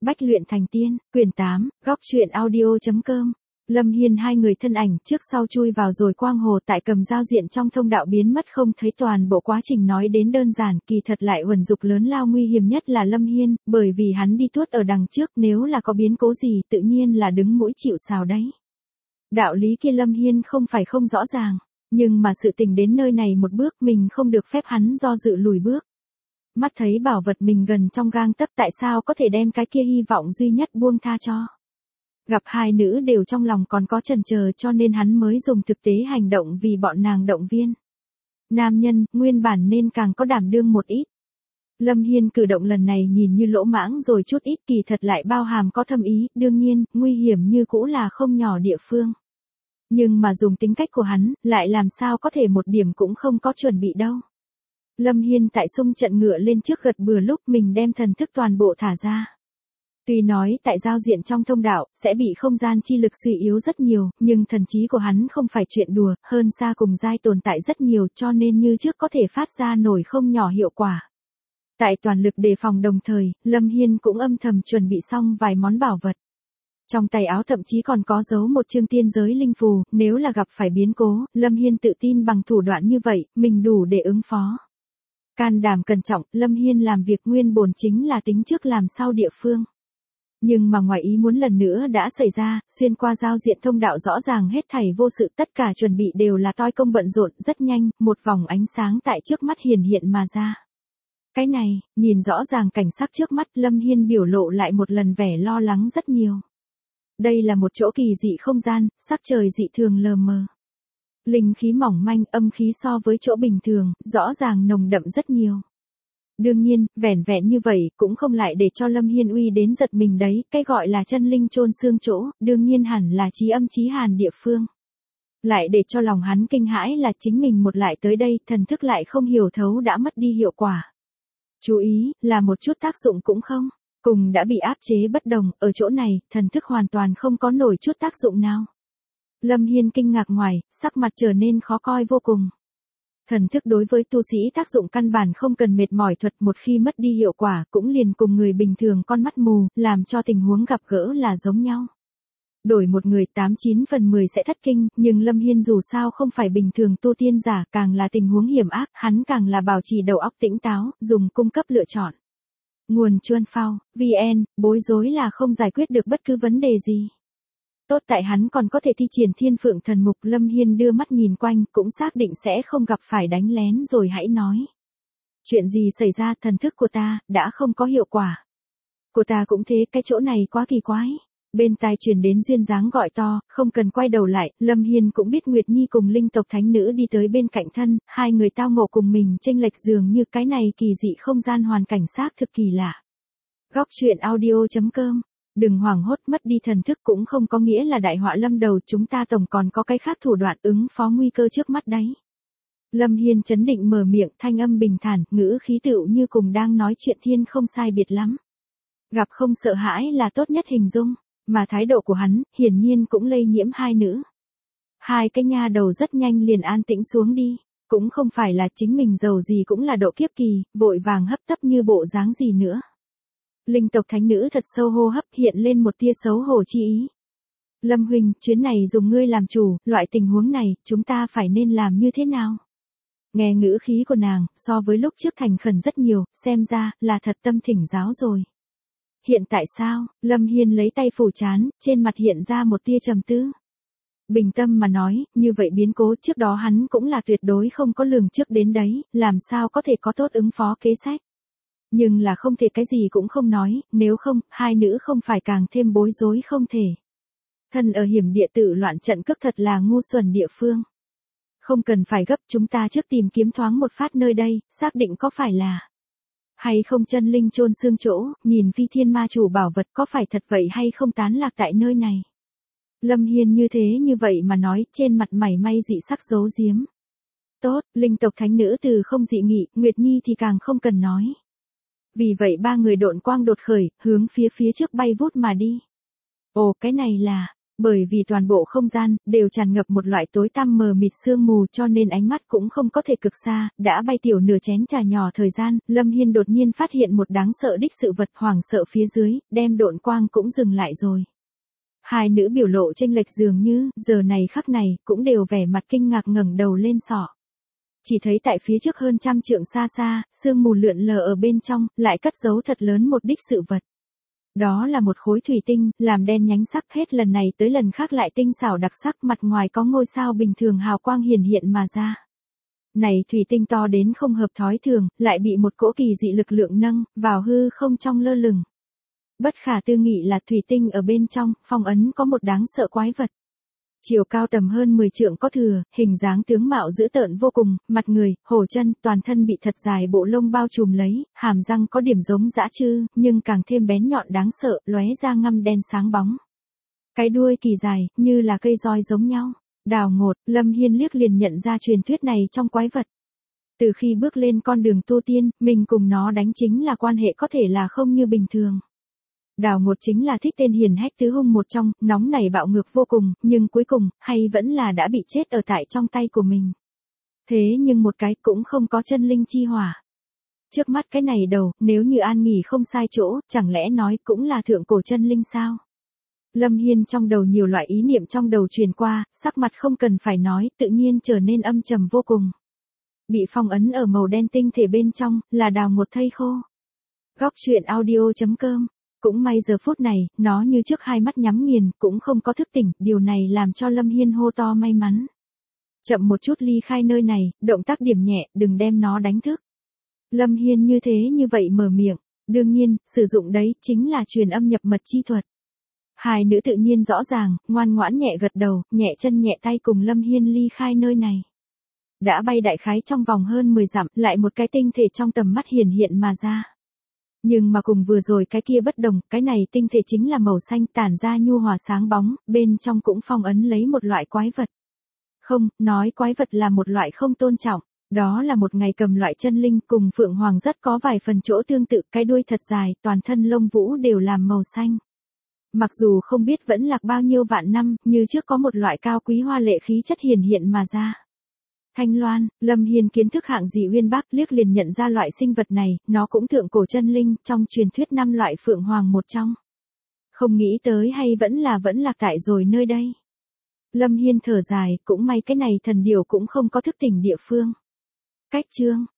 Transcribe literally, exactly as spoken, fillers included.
Bách luyện thành tiên, quyển tám, góc truyện audio.com. Lâm Hiên hai người thân ảnh trước sau chui vào rồi quang hồ tại cầm giao diện trong thông đạo biến mất không thấy. Toàn bộ quá trình nói đến đơn giản, kỳ thật lại uẩn dục lớn lao. Nguy hiểm nhất là Lâm Hiên, bởi vì hắn đi tuốt ở đằng trước, nếu là có biến cố gì tự nhiên là đứng mũi chịu sào đấy. Đạo lý kia Lâm Hiên không phải không rõ ràng, nhưng mà sự tình đến nơi này một bước mình không được phép hắn do dự lùi bước. Mắt thấy bảo vật mình gần trong gang tấc, tại sao có thể đem cái kia hy vọng duy nhất buông tha cho. Gặp hai nữ đều trong lòng còn có chần chờ cho nên hắn mới dùng thực tế hành động vì bọn nàng động viên. Nam nhân, nguyên bản nên càng có đảm đương một ít. Lâm Hiên cử động lần này nhìn như lỗ mãng rồi chút ít, kỳ thật lại bao hàm có thâm ý, đương nhiên, nguy hiểm như cũ là không nhỏ địa phương. Nhưng mà dùng tính cách của hắn, lại làm sao có thể một điểm cũng không có chuẩn bị đâu. Lâm Hiên tại xung trận ngựa lên trước gật bừa lúc mình đem thần thức toàn bộ thả ra. Tuy nói tại giao diện trong thông đạo, sẽ bị không gian chi lực suy yếu rất nhiều, nhưng thần trí của hắn không phải chuyện đùa, hơn xa cùng giai tồn tại rất nhiều cho nên như trước có thể phát ra nổi không nhỏ hiệu quả. Tại toàn lực đề phòng đồng thời, Lâm Hiên cũng âm thầm chuẩn bị xong vài món bảo vật. Trong tay áo thậm chí còn có giấu một chương tiên giới linh phù, nếu là gặp phải biến cố, Lâm Hiên tự tin bằng thủ đoạn như vậy, mình đủ để ứng phó. Can đảm cẩn trọng, Lâm Hiên làm việc nguyên bổn chính là tính trước làm sau địa phương. Nhưng mà ngoài ý muốn lần nữa đã xảy ra, xuyên qua giao diện thông đạo rõ ràng hết thảy vô sự, tất cả chuẩn bị đều là toi công bận rộn, rất nhanh, một vòng ánh sáng tại trước mắt hiển hiện mà ra. Cái này, nhìn rõ ràng cảnh sắc trước mắt, Lâm Hiên biểu lộ lại một lần vẻ lo lắng rất nhiều. Đây là một chỗ kỳ dị không gian, sắc trời dị thường lờ mờ. Linh khí mỏng manh, âm khí so với chỗ bình thường, rõ ràng nồng đậm rất nhiều. Đương nhiên, vẻn vẹn như vậy, cũng không lại để cho Lâm Hiên uy đến giật mình đấy, cái gọi là chân linh chôn xương chỗ, đương nhiên hẳn là chí âm chí hàn địa phương. Lại để cho lòng hắn kinh hãi là chính mình một lại tới đây, thần thức lại không hiểu thấu đã mất đi hiệu quả. Chú ý, là một chút tác dụng cũng không, cùng đã bị áp chế bất đồng, ở chỗ này, thần thức hoàn toàn không có nổi chút tác dụng nào. Lâm Hiên kinh ngạc ngoài, sắc mặt trở nên khó coi vô cùng. Thần thức đối với tu sĩ tác dụng căn bản không cần mệt mỏi thuật, một khi mất đi hiệu quả cũng liền cùng người bình thường con mắt mù, làm cho tình huống gặp gỡ là giống nhau. Đổi một người tám chín phần mười sẽ thất kinh, nhưng Lâm Hiên dù sao không phải bình thường tu tiên giả, càng là tình huống hiểm ác, hắn càng là bảo trì đầu óc tỉnh táo, dùng cung cấp lựa chọn. Nguồn Chuan Phao, vê en, bối rối là không giải quyết được bất cứ vấn đề gì. Tốt tại hắn còn có thể thi triển Thiên Phượng Thần Mục. Lâm Hiên đưa mắt nhìn quanh, cũng xác định sẽ không gặp phải đánh lén rồi hãy nói. Chuyện gì xảy ra, thần thức của ta, đã không có hiệu quả. Của ta cũng thế, cái chỗ này quá kỳ quái. Bên tai truyền đến duyên dáng gọi to, không cần quay đầu lại, Lâm Hiên cũng biết Nguyệt Nhi cùng linh tộc thánh nữ đi tới bên cạnh thân, hai người tao ngộ cùng mình chênh lệch dường như cái này kỳ dị không gian hoàn cảnh xác thực kỳ lạ. Góc truyện audio.com. Đừng hoảng hốt, mất đi thần thức cũng không có nghĩa là đại họa lâm đầu, chúng ta tổng còn có cái khác thủ đoạn ứng phó nguy cơ trước mắt đấy. Lâm Hiên chấn định mở miệng, thanh âm bình thản, ngữ khí tựu như cùng đang nói chuyện thiên không sai biệt lắm. Gặp không sợ hãi là tốt nhất hình dung, mà thái độ của hắn, hiển nhiên cũng lây nhiễm hai nữ. Hai cái nha đầu rất nhanh liền an tĩnh xuống đi, cũng không phải là chính mình giàu gì cũng là độ kiếp kỳ, vội vàng hấp tấp như bộ dáng gì nữa. Linh tộc thánh nữ thật sâu hô hấp, hiện lên một tia xấu hổ chi ý. Lâm huynh, chuyến này dùng ngươi làm chủ, loại tình huống này, chúng ta phải nên làm như thế nào? Nghe ngữ khí của nàng, so với lúc trước thành khẩn rất nhiều, xem ra, là thật tâm thỉnh giáo rồi. Hiện tại sao? Lâm Hiên lấy tay phủ trán, trên mặt hiện ra một tia trầm tư. Bình tâm mà nói, như vậy biến cố trước đó hắn cũng là tuyệt đối không có lường trước đến đấy, làm sao có thể có tốt ứng phó kế sách. Nhưng là không thể cái gì cũng không nói, nếu không, hai nữ không phải càng thêm bối rối không thể. Thân ở hiểm địa tử loạn trận cước thật là ngu xuẩn địa phương. Không cần phải gấp, chúng ta trước tìm kiếm thoáng một phát nơi đây, xác định có phải là hay không chân linh chôn xương chỗ, nhìn phi thiên ma chủ bảo vật có phải thật vậy hay không tán lạc tại nơi này. Lâm Hiên như thế như vậy mà nói, trên mặt mày may dị sắc giấu giếm. Tốt, linh tộc thánh nữ từ không dị nghị, Nguyệt Nhi thì càng không cần nói. Vì vậy ba người độn quang đột khởi, hướng phía phía trước bay vút mà đi. Ồ, cái này là, Bởi vì toàn bộ không gian, đều tràn ngập một loại tối tăm mờ mịt sương mù cho nên ánh mắt cũng không có thể cực xa, đã bay tiểu nửa chén trà nhỏ thời gian, Lâm Hiên đột nhiên phát hiện một đáng sợ đích sự vật hoảng sợ phía dưới, đem độn quang cũng dừng lại rồi. Hai nữ biểu lộ chênh lệch dường như, giờ này khắc này, cũng đều vẻ mặt kinh ngạc ngẩng đầu lên sọ. Chỉ thấy tại phía trước hơn trăm trượng xa xa, sương mù lượn lờ ở bên trong, lại cất giấu thật lớn một đích sự vật. Đó là một khối thủy tinh, làm đen nhánh sắc hết lần này tới lần khác lại tinh xảo đặc sắc, mặt ngoài có ngôi sao bình thường hào quang hiển hiện mà ra. Này thủy tinh to đến không hợp thói thường, lại bị một cỗ kỳ dị lực lượng nâng, vào hư không trong lơ lửng. Bất khả tư nghị là thủy tinh ở bên trong, phong ấn có một đáng sợ quái vật. Chiều cao tầm hơn mười trượng có thừa, hình dáng tướng mạo dữ tợn vô cùng, mặt người, hổ chân, toàn thân bị thật dài bộ lông bao trùm lấy, hàm răng có điểm giống dã trư, nhưng càng thêm bén nhọn đáng sợ, lóe ra ngăm đen sáng bóng. Cái đuôi kỳ dài, như là cây roi giống nhau. Đào ngột, Lâm Hiên liếc liền nhận ra truyền thuyết này trong quái vật. Từ khi bước lên con đường tu tiên, mình cùng nó đánh chính là quan hệ có thể là không như bình thường. Đào ngột chính là thích tên hiền hách tứ hung một trong, nóng nảy bạo ngược vô cùng, nhưng cuối cùng, hay vẫn là đã bị chết ở tại trong tay của mình. Thế nhưng một cái cũng không có chân linh chi hỏa. Trước mắt cái này đầu, nếu như an nghỉ không sai chỗ, chẳng lẽ nói cũng là thượng cổ chân linh sao? Lâm Hiên trong đầu nhiều loại ý niệm trong đầu truyền qua, sắc mặt không cần phải nói, tự nhiên trở nên âm trầm vô cùng. Bị phong ấn ở màu đen tinh thể bên trong, là đào ngột thây khô. Góc truyện audio chấm com. Cũng may giờ phút này, nó như trước hai mắt nhắm nghiền, cũng không có thức tỉnh, điều này làm cho Lâm Hiên hô to may mắn. Chậm một chút ly khai nơi này, động tác điểm nhẹ, đừng đem nó đánh thức. Lâm Hiên như thế như vậy mở miệng, đương nhiên, sử dụng đấy, chính là truyền âm nhập mật chi thuật. Hai nữ tự nhiên rõ ràng, ngoan ngoãn nhẹ gật đầu, nhẹ chân nhẹ tay cùng Lâm Hiên ly khai nơi này. Đã bay đại khái trong vòng hơn mười dặm, lại một cái tinh thể trong tầm mắt hiển hiện mà ra. Nhưng mà cùng vừa rồi cái kia bất đồng, cái này tinh thể chính là màu xanh tản ra nhu hòa sáng bóng, bên trong cũng phong ấn lấy một loại quái vật. Không, nói quái vật là một loại không tôn trọng, đó là một ngày cầm loại chân linh cùng phượng hoàng rất có vài phần chỗ tương tự, cái đuôi thật dài, toàn thân lông vũ đều làm màu xanh. Mặc dù không biết vẫn lạc bao nhiêu vạn năm, như trước có một loại cao quý hoa lệ khí chất hiển hiện mà ra. Thanh Loan, Lâm Hiên kiến thức hạng gì uyên bác, liếc liền nhận ra loại sinh vật này, nó cũng thượng cổ chân linh, trong truyền thuyết năm loại phượng hoàng một trong. Không nghĩ tới hay vẫn là vẫn lạc tại rồi nơi đây. Lâm Hiên thở dài, cũng may cái này thần điểu cũng không có thức tỉnh địa phương. Cách chương.